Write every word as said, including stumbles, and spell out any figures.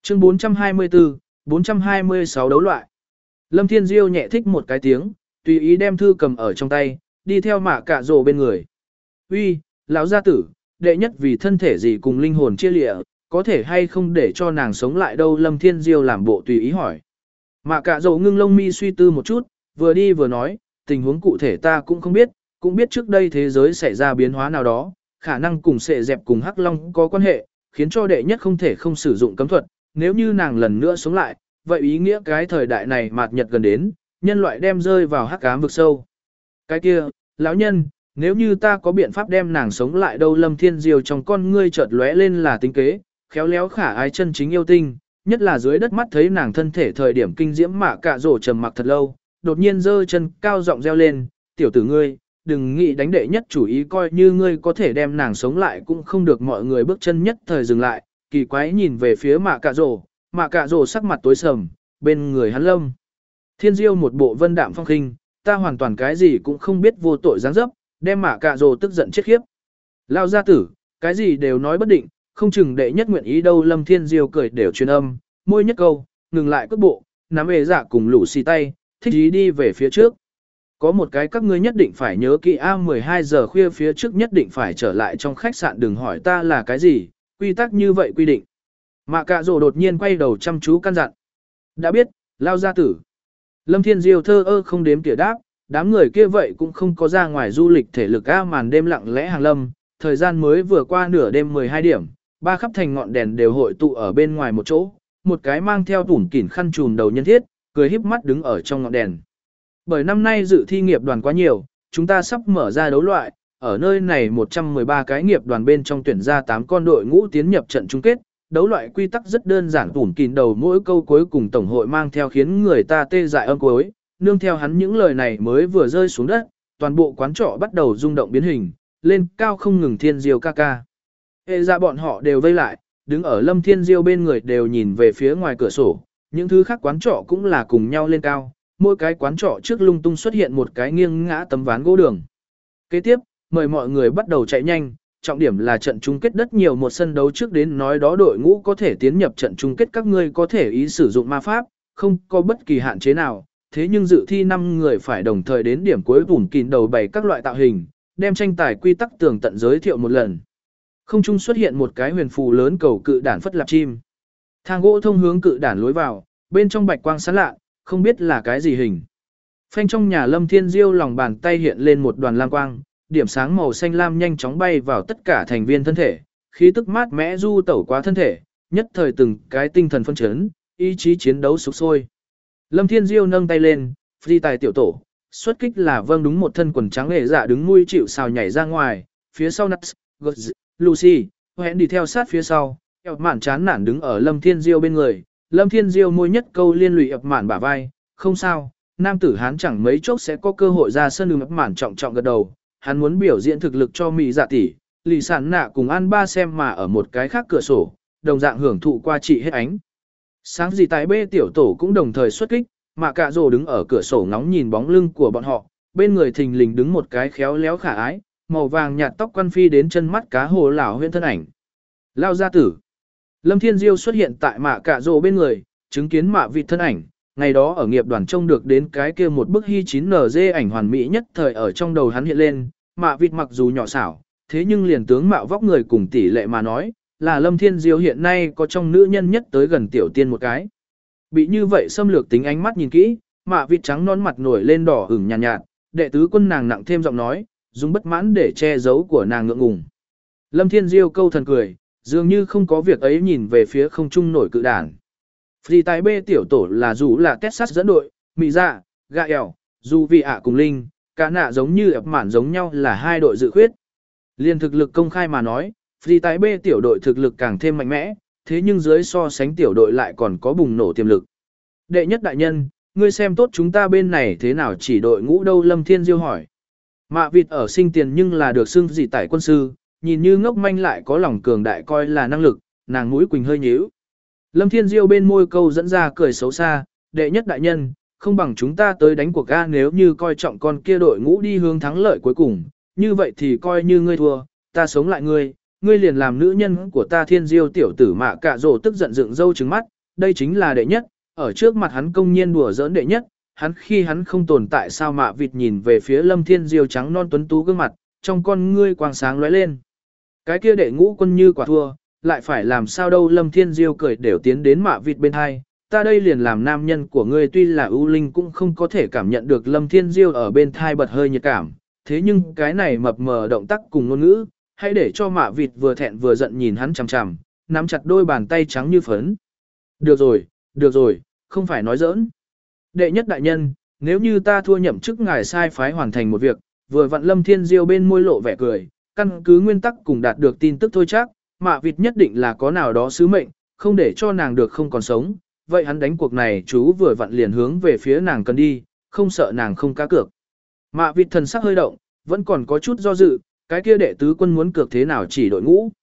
Chương bốn trăm hai mươi tư, bốn trăm hai mươi sáu đấu loại. Lâm Thiên Diêu nhẹ thích một cái tiếng, tùy ý đem thư cầm ở trong tay, đi theo Mạ Cạ Rồ bên người. Uy, lão gia tử, đệ nhất vì thân thể gì cùng linh hồn chia lịa, có thể hay không để cho nàng sống lại đâu? Lâm Thiên Diêu làm bộ tùy ý hỏi. Mạ Cạ Rồ ngưng lông mi suy tư một chút, vừa đi vừa nói, tình huống cụ thể ta cũng không biết, cũng biết trước đây thế giới xảy ra biến hóa nào đó, khả năng cùng sệ dẹp cùng Hắc Long có quan hệ, khiến cho đệ nhất không thể không sử dụng cấm thuật, nếu như nàng lần nữa sống lại, vậy ý nghĩa cái thời đại này mạt nhật gần đến, nhân loại đem rơi vào hắc ám vực sâu. Cái kia, lão nhân, nếu như ta có biện pháp đem nàng sống lại đâu? Lâm Thiên Diêu trong con ngươi chợt lóe lên là tính kế, khéo léo khả ái chân chính yêu tinh, nhất là dưới đất mắt thấy nàng thân thể thời điểm kinh diễm. Mạ Cạ Rồ trầm mặc thật lâu, đột nhiên giơ chân cao giọng reo lên, tiểu tử ngươi, đừng nghĩ đánh đệ nhất chủ ý, coi như ngươi có thể đem nàng sống lại cũng không được. Mọi người bước chân nhất thời dừng lại, kỳ quái nhìn về phía Mạ Cạ Rồ. Mạ Cạ Rồ sắc mặt tối sầm, bên người hắn Lâm Thiên Diêu một bộ vân đạm phong khinh, ta hoàn toàn cái gì cũng không biết vô tội dáng dấp, đem Mạ Cạ Rồ tức giận chết khiếp. Lao gia tử, cái gì đều nói bất định, không chừng đệ nhất nguyện ý đâu. Lâm Thiên Diêu cười đều truyền âm, môi nhất câu, ngừng lại cước bộ, nắm ế dạ cùng lũ xì tay, thích ý đi về phía trước. Có một cái các ngươi nhất định phải nhớ kỹ, a mười hai giờ khuya phía trước nhất định phải trở lại trong khách sạn, đừng hỏi ta là cái gì, quy tắc như vậy quy định. Mạ Cạ Rồ đột nhiên quay đầu chăm chú căn dặn. Đã biết, lao gia tử. Lâm Thiên Diêu thơ ơ không đếm tỉa đáp, đám người kia vậy cũng không có ra ngoài du lịch thể lực a. Màn đêm lặng lẽ hàng lâm, thời gian mới vừa qua nửa đêm mười hai điểm, ba khắp thành ngọn đèn đều hội tụ ở bên ngoài một chỗ, một cái mang theo tủn kỉn khăn trùm đầu nhân thiết, cười híp mắt đứng ở trong ngọn đèn. Bởi năm nay dự thi nghiệp đoàn quá nhiều, chúng ta sắp mở ra đấu loại, ở nơi này một trăm mười ba cái nghiệp đoàn bên trong tuyển ra tám con đội ngũ tiến nhập trận chung kết. Đấu loại quy tắc rất đơn giản, tủn kỉn đầu mỗi câu cuối cùng tổng hội mang theo khiến người ta tê dại âm cuối, nương theo hắn những lời này mới vừa rơi xuống đất, toàn bộ quán trọ bắt đầu rung động biến hình, lên cao không ngừng. Thiên Diêu ca ca. Hệ ra bọn họ đều vây lại, đứng ở Lâm Thiên Diêu bên người đều nhìn về phía ngoài cửa sổ, những thứ khác quán trọ cũng là cùng nhau lên cao, mỗi cái quán trọ trước lung tung xuất hiện một cái nghiêng ngã tấm ván gỗ đường. Kế tiếp, mời mọi người bắt đầu chạy nhanh, trọng điểm là trận chung kết đất nhiều một sân đấu trước đến nói đó đội ngũ có thể tiến nhập trận chung kết, các ngươi có thể ý sử dụng ma pháp, không có bất kỳ hạn chế nào, thế nhưng dự thi năm người phải đồng thời đến điểm cuối bùn kín đầu bày các loại tạo hình, đem tranh tài quy tắc tường tận giới thiệu một lần. Không trung xuất hiện một cái huyền phù lớn cầu cự đản phất lạp chim. Thang gỗ thông hướng cự đản lối vào, bên trong bạch quang sáng lạ, không biết là cái gì hình. Phanh trong nhà Lâm Thiên Diêu lòng bàn tay hiện lên một đoàn lam quang, điểm sáng màu xanh lam nhanh chóng bay vào tất cả thành viên thân thể, khí tức mát mẽ du tẩu qua thân thể, nhất thời từng cái tinh thần phân chấn, ý chí chiến đấu sục sôi. Lâm Thiên Diêu nâng tay lên, phi tài tiểu tổ, xuất kích là vâng đúng một thân quần trắng hề dạ đứng nuôi chịu xào nhảy ra ngoài, phía sau Nuts, Guts, Lucy, hẹn đi theo sát phía sau, ập mạn chán nản đứng ở Lâm Thiên Diêu bên người. Lâm Thiên Diêu môi nhất câu liên lụy ập mạn bả vai, không sao, nam tử hán chẳng mấy chốc sẽ có cơ hội ra sân. Đường ập mạn trọng trọng gật đầu, hắn muốn biểu diễn thực lực cho mỹ dạ tỷ, lì sản nạ cùng An Ba xem mà ở một cái khác cửa sổ, đồng dạng hưởng thụ qua trị hết ánh. Sáng gì tại bê tiểu tổ cũng đồng thời xuất kích, Mạ Cạ Rồ đứng ở cửa sổ ngóng nhìn bóng lưng của bọn họ, bên người thình lình đứng một cái khéo léo khả ái, màu vàng nhạt tóc quan phi đến chân mắt cá hồ lão huyên thân ảnh. Lao gia tử. Lâm Thiên Diêu xuất hiện tại Mạ Cạ Rồ bên người, chứng kiến Mạ Vịt thân ảnh, ngày đó ở nghiệp đoàn trông được đến cái kia một bức hy chín en giê ảnh hoàn mỹ nhất thời ở trong đầu hắn hiện lên. Mạ Vịt mặc dù nhỏ xảo, thế nhưng liền tướng mạo vóc người cùng tỷ lệ mà nói, là Lâm Thiên Diêu hiện nay có trong nữ nhân nhất tới gần tiểu tiên một cái. Bị như vậy xâm lược tính ánh mắt nhìn kỹ, Mạ Vịt trắng non mặt nổi lên đỏ ửng nhàn nhạt, nhạt, đệ tứ quân nàng nặng thêm giọng nói, dùng bất mãn để che giấu của nàng ngượng ngùng. Lâm Thiên Diêu câu thần cười, dường như không có việc ấy nhìn về phía không trung nổi cự đản. Phi tài B tiểu tổ là dù là Texas dẫn đội, Mỹ Dạ, Gael, dù vì ạ cùng Linh, cả nạ giống như ập mạn giống nhau là hai đội dự khuyết. Liên thực lực công khai mà nói, Phi tài B tiểu đội thực lực càng thêm mạnh mẽ, thế nhưng dưới so sánh tiểu đội lại còn có bùng nổ tiềm lực. Đệ nhất đại nhân, ngươi xem tốt chúng ta bên này thế nào chỉ đội ngũ đâu? Lâm Thiên Diêu hỏi. Mạ Vịt ở sinh tiền nhưng là được xưng dị tải quân sư, nhìn như ngốc manh lại có lòng cường đại coi là năng lực, nàng mũi quỳnh hơi nhíu. Lâm Thiên Diêu bên môi câu dẫn ra cười xấu xa, đệ nhất đại nhân, không bằng chúng ta tới đánh cuộc ga, nếu như coi trọng con kia đội ngũ đi hướng thắng lợi cuối cùng, như vậy thì coi như ngươi thua, ta sống lại ngươi, ngươi liền làm nữ nhân của ta. Thiên Diêu tiểu tử Mạ Cạ Rồ tức giận dựng râu trừng mắt, đây chính là đệ nhất, ở trước mặt hắn công nhiên đùa giỡn đệ nhất, hắn khi hắn không tồn tại sao mạ vịt nhìn về phía Lâm Thiên Diêu trắng non tuấn tú gương mặt, trong con ngươi quang sáng lóe lên. Cái kia đệ ngũ quân như quả thua, lại phải làm sao đâu. Lâm Thiên Diêu cười đều tiến đến mạ vịt bên hai, ta đây liền làm nam nhân của ngươi. Tuy là ưu linh cũng không có thể cảm nhận được Lâm Thiên Diêu ở bên thai bật hơi nhiệt cảm, thế nhưng cái này mập mờ động tác cùng ngôn ngữ, hãy để cho mạ vịt vừa thẹn vừa giận nhìn hắn chằm chằm, nắm chặt đôi bàn tay trắng như phấn. Được rồi, được rồi, không phải nói giỡn. Đệ nhất đại nhân, nếu như ta thua nhậm chức ngài sai phái hoàn thành một việc, vừa vặn Lâm Thiên Diêu bên môi lộ vẻ cười, căn cứ nguyên tắc cùng đạt được tin tức thôi chắc, mạ vịt nhất định là có nào đó sứ mệnh, không để cho nàng được không còn sống, vậy hắn đánh cuộc này chú vừa vặn liền hướng về phía nàng cần đi, không sợ nàng không cá cược. Mạ vịt thần sắc hơi động, vẫn còn có chút do dự, cái kia đệ tứ quân muốn cược thế nào chỉ đội ngũ.